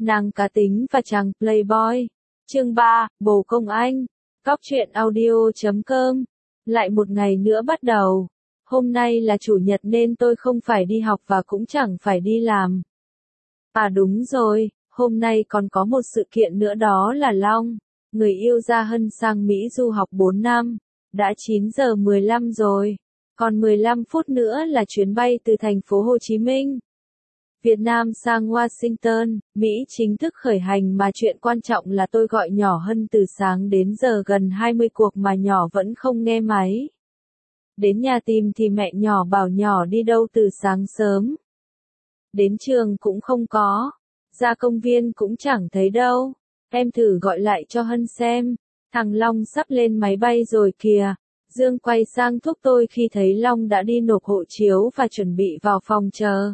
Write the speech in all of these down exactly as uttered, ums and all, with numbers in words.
Nàng cá tính và chàng playboy. Chương ba, Bồ Công Anh. Cóc truyện audio chấm com. Lại một ngày nữa bắt đầu. Hôm nay là chủ nhật nên tôi không phải đi học và cũng chẳng phải đi làm. À đúng rồi, hôm nay còn có một sự kiện nữa, đó là Long, người yêu Gia Hân sang Mỹ du học bốn năm. Đã chín giờ mười lăm rồi. Còn mười lăm phút nữa là chuyến bay từ thành phố Hồ Chí Minh, Việt Nam sang Washington, Mỹ chính thức khởi hành, mà chuyện quan trọng là tôi gọi nhỏ Hân từ sáng đến giờ gần hai mươi cuộc mà nhỏ vẫn không nghe máy. Đến nhà tìm thì mẹ nhỏ bảo nhỏ đi đâu từ sáng sớm. Đến trường cũng không có, ra công viên cũng chẳng thấy đâu. Em thử gọi lại cho Hân xem, thằng Long sắp lên máy bay rồi kìa. Dương quay sang thúc tôi khi thấy Long đã đi nộp hộ chiếu và chuẩn bị vào phòng chờ.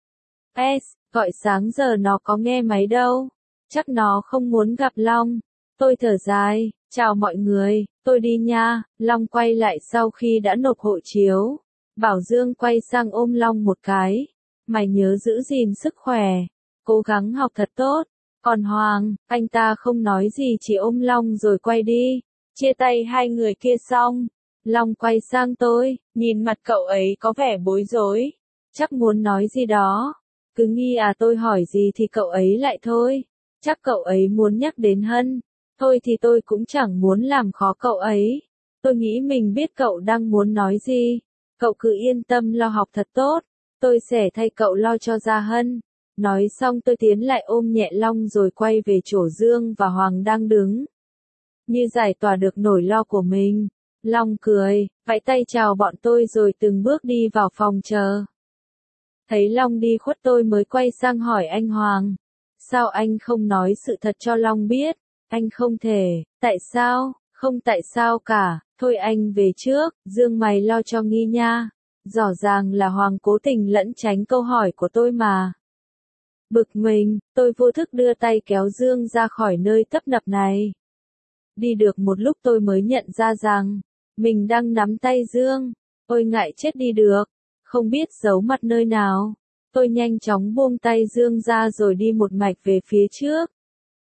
S, gọi sáng giờ nó có nghe máy đâu. Chắc nó không muốn gặp Long. Tôi thở dài, chào mọi người, tôi đi nha. Long quay lại sau khi đã nộp hộ chiếu. Bảo Dương quay sang ôm Long một cái. Mày nhớ giữ gìn sức khỏe, cố gắng học thật tốt. Còn Hoàng, anh ta không nói gì, chỉ ôm Long rồi quay đi. Chia tay hai người kia xong, Long quay sang tôi, nhìn mặt cậu ấy có vẻ bối rối. Chắc muốn nói gì đó. Cứ nghi à, tôi hỏi gì thì cậu ấy lại thôi. Chắc cậu ấy muốn nhắc đến Hân. Thôi thì tôi cũng chẳng muốn làm khó cậu ấy. Tôi nghĩ mình biết cậu đang muốn nói gì. Cậu cứ yên tâm lo học thật tốt. Tôi sẽ thay cậu lo cho Gia Hân. Nói xong tôi tiến lại ôm nhẹ Long rồi quay về chỗ Dương và Hoàng đang đứng. Như giải tỏa được nỗi lo của mình. Long cười, vẫy tay chào bọn tôi rồi từng bước đi vào phòng chờ. Thấy Long đi khuất tôi mới quay sang hỏi anh Hoàng. Sao anh không nói sự thật cho Long biết? Anh không thể. Tại sao? Không tại sao cả. Thôi anh về trước, Dương mày lo cho Nghi nha. Rõ ràng là Hoàng cố tình lẩn tránh câu hỏi của tôi mà. Bực mình, tôi vô thức đưa tay kéo Dương ra khỏi nơi tấp nập này. Đi được một lúc tôi mới nhận ra rằng mình đang nắm tay Dương. Ôi ngại chết đi được. Không biết giấu mặt nơi nào. Tôi nhanh chóng buông tay Dương ra rồi đi một mạch về phía trước.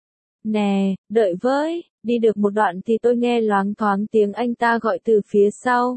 Nè, đợi với. Đi được một đoạn thì tôi nghe loáng thoáng tiếng anh ta gọi từ phía sau.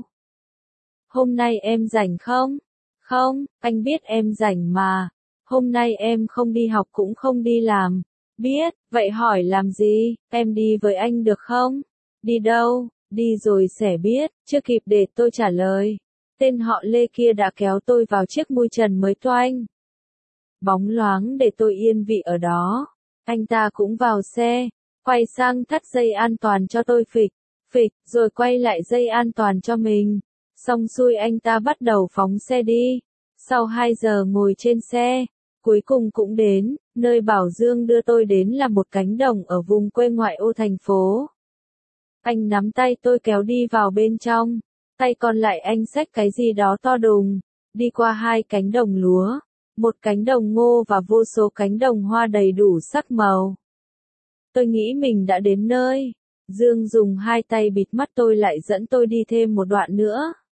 Hôm nay em rảnh không? Không, anh biết em rảnh mà. Hôm nay em không đi học cũng không đi làm. Biết, vậy hỏi làm gì? Em đi với anh được không? Đi đâu? Đi rồi sẽ biết. Chưa kịp để tôi trả lời, tên họ Lê kia đã kéo tôi vào chiếc mui trần mới toanh. Bóng loáng để tôi yên vị ở đó. Anh ta cũng vào xe, quay sang thắt dây an toàn cho tôi phịch, phịch, rồi quay lại dây an toàn cho mình. Xong xuôi anh ta bắt đầu phóng xe đi. Sau hai giờ ngồi trên xe, cuối cùng cũng đến, nơi Bảo Dương đưa tôi đến là một cánh đồng ở vùng quê ngoại ô thành phố. Anh nắm tay tôi kéo đi vào bên trong. Tay còn lại anh xách cái gì đó to đùng, đi qua hai cánh đồng lúa, một cánh đồng ngô và vô số cánh đồng hoa đầy đủ sắc màu. Tôi nghĩ mình đã đến nơi. Dương dùng hai tay bịt mắt tôi lại dẫn tôi đi thêm một đoạn nữa.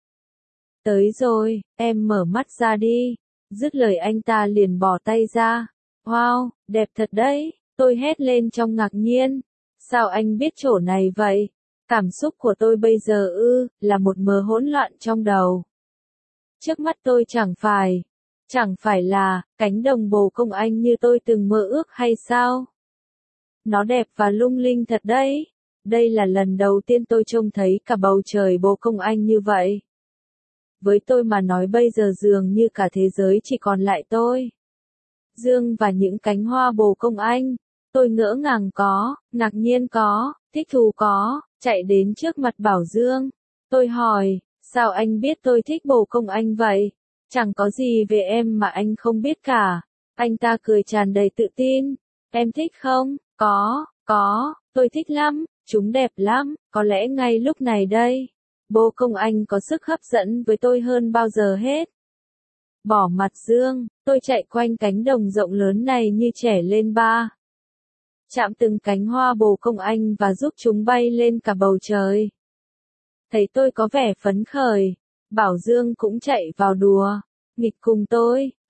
Tới rồi, em mở mắt ra đi. Dứt lời anh ta liền bỏ tay ra. Wow, đẹp thật đấy, tôi hét lên trong ngạc nhiên. Sao anh biết chỗ này vậy? Cảm xúc của tôi bây giờ ư, là một mớ hỗn loạn trong đầu. Trước mắt tôi chẳng phải, chẳng phải là, cánh đồng Bồ Công Anh như tôi từng mơ ước hay sao? Nó đẹp và lung linh thật đấy. Đây là lần đầu tiên tôi trông thấy cả bầu trời Bồ Công Anh như vậy. Với tôi mà nói bây giờ dường như cả thế giới chỉ còn lại tôi, Dương và những cánh hoa Bồ Công Anh. Tôi ngỡ ngàng có, ngạc nhiên có, thích thú có, chạy đến trước mặt Bảo Dương. Tôi hỏi, sao anh biết tôi thích Bồ Công Anh vậy? Chẳng có gì về em mà anh không biết cả. Anh ta cười tràn đầy tự tin. Em thích không? Có, có, tôi thích lắm, chúng đẹp lắm, có lẽ ngay lúc này đây, Bồ Công Anh có sức hấp dẫn với tôi hơn bao giờ hết. Bỏ mặt Dương, tôi chạy quanh cánh đồng rộng lớn này như trẻ lên ba. Chạm từng cánh hoa Bồ Công Anh và giúp chúng bay lên cả bầu trời. Thấy tôi có vẻ phấn khởi, Bảo Dương cũng chạy vào đùa, nghịch cùng tôi,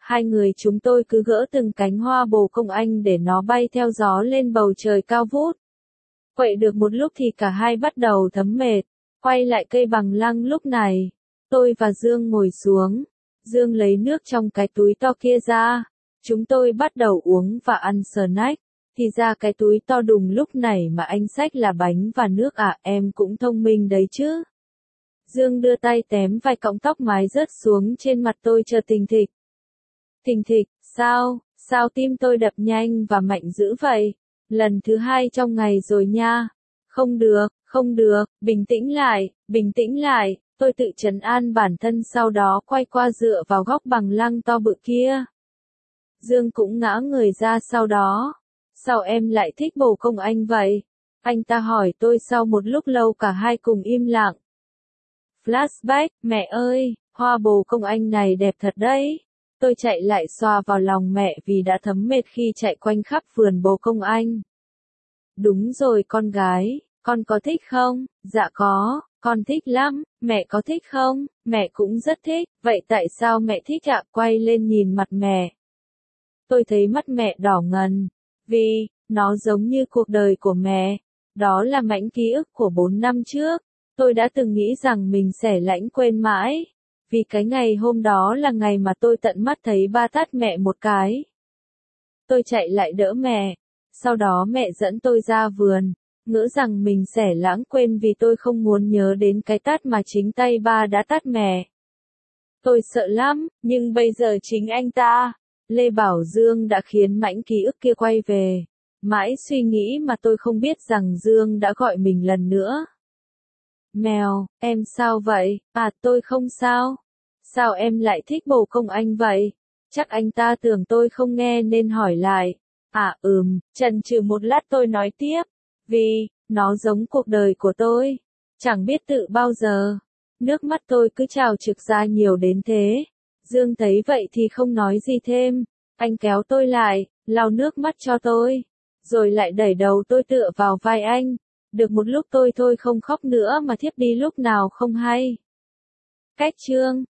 Hai người chúng tôi cứ gỡ từng cánh hoa bồ công anh để nó bay theo gió lên bầu trời cao vút. Quậy được một lúc thì cả hai bắt đầu thấm mệt. Quay lại cây bằng lăng lúc này. Tôi và Dương ngồi xuống. Dương lấy nước trong cái túi to kia ra. Chúng tôi bắt đầu uống và ăn snack. Thì ra cái túi to đùng lúc này mà anh xách là bánh và nước à, em cũng thông minh đấy chứ. Dương đưa tay tém vài cọng tóc mái rớt xuống trên mặt tôi chờ thình thịch. Thình thịch, sao, sao tim tôi đập nhanh và mạnh dữ vậy? Lần thứ hai trong ngày rồi nha. Không được, không được, bình tĩnh lại, bình tĩnh lại, tôi tự trấn an bản thân sau đó quay qua dựa vào góc bằng lăng to bự kia. Dương cũng ngã người ra sau đó. Sao em lại thích bồ công anh vậy? Anh ta hỏi tôi sau một lúc lâu cả hai cùng im lặng. Flashback, mẹ ơi, hoa bồ công anh này đẹp thật đấy. Tôi chạy lại xoa vào lòng mẹ vì đã thấm mệt khi chạy quanh khắp vườn bồ công anh. Đúng rồi con gái, con có thích không? Dạ có, con thích lắm, mẹ có thích không? Mẹ cũng rất thích, vậy tại sao mẹ thích ạ? Quay lên nhìn mặt mẹ. Tôi thấy mắt mẹ đỏ ngần. Vì, nó giống như cuộc đời của mẹ. Đó là mảnh ký ức của bốn năm trước. Tôi đã từng nghĩ rằng mình sẽ lãng quên mãi. Vì cái ngày hôm đó là ngày mà tôi tận mắt thấy ba tát mẹ một cái. Tôi chạy lại đỡ mẹ. Sau đó mẹ dẫn tôi ra vườn. Ngỡ rằng mình sẽ lãng quên vì tôi không muốn nhớ đến cái tát mà chính tay ba đã tát mẹ. Tôi sợ lắm, nhưng bây giờ chính anh ta, Lê Bảo Dương đã khiến mảnh ký ức kia quay về. Mãi suy nghĩ mà tôi không biết rằng Dương đã gọi mình lần nữa. Mèo, em sao vậy? À tôi không sao. Sao em lại thích bồ công anh vậy? Chắc anh ta tưởng tôi không nghe nên hỏi lại. À ừm, chần chừ một lát tôi nói tiếp. Vì, nó giống cuộc đời của tôi. Chẳng biết tự bao giờ. Nước mắt tôi cứ trào trực ra nhiều đến thế. Dương thấy vậy thì không nói gì thêm. Anh kéo tôi lại, lau nước mắt cho tôi. Rồi lại đẩy đầu tôi tựa vào vai anh. Được một lúc tôi thôi không khóc nữa mà thiếp đi lúc nào không hay. Cách chương